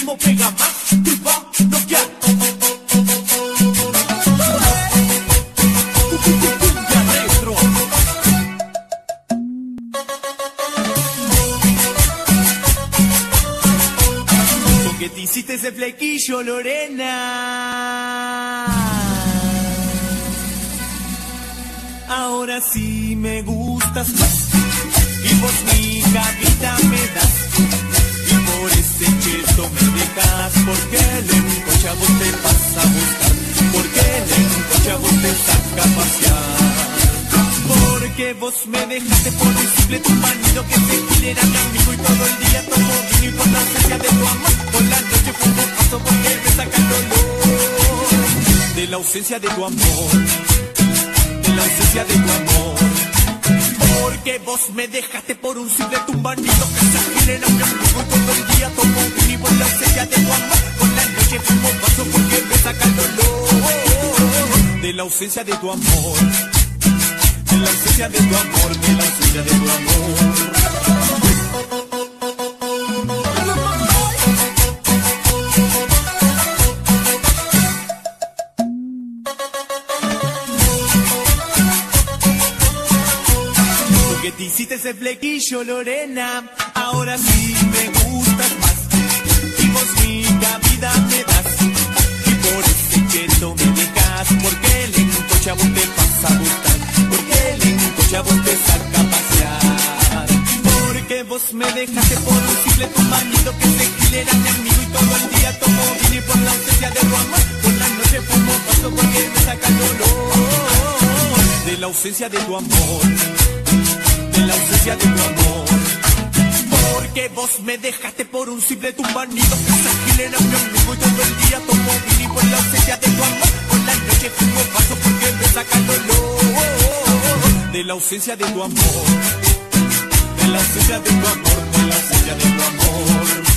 ritmo pega más, te va a noquear. Cumbia retro. Lo que te hiciste ese flequillo, Lorena. Ahora sí me gustas más. Y vos mi vida me das. Y por ese cheto me dejas. Porque el encocha vos te vas a buscar. Porque el encocha vos te saca a pasear. Porque vos me dejaste por un simple tu manido que se quiere era mi amigo y todo el día tomo vino y por la ausencia de tu amor. Por la noche fumo paso porque me saca el dolor. De la ausencia de tu amor. De la ausencia de tu amor. Porque vos me dejaste por un simple tumbanito que se quieren a mi amigo y todo el día tomo vino y por la ausencia de tu amor. Por la noche fumo paso porque me saca el dolor. De la ausencia de tu amor. De la ausencia de tu amor. De la ausencia de tu amor. Te hiciste ese flequillo, Lorena. Ahora sí me gustas más. Y vos mi vida me das. Y por ese cheto me dejas. Porque el encocha vos te vas a buscar. Porque el encocha vos te saca a pasear. Porque vos me dejaste por un simple tu marido que se quiere mi amigo y todo el día tomo vino y por la ausencia de tu amor. Por la noche fumo paso porque me saca el dolor. De la ausencia de tu amor. De la ausencia de tu amor. Porque vos me dejaste por un simple tumbanito que se alquilen a mi amigo y todo el día tomo vino y por la ausencia de tu amor. Por la noche fumo paso porque me saca el dolor. De la ausencia de tu amor. De la ausencia de tu amor. De la ausencia de tu amor.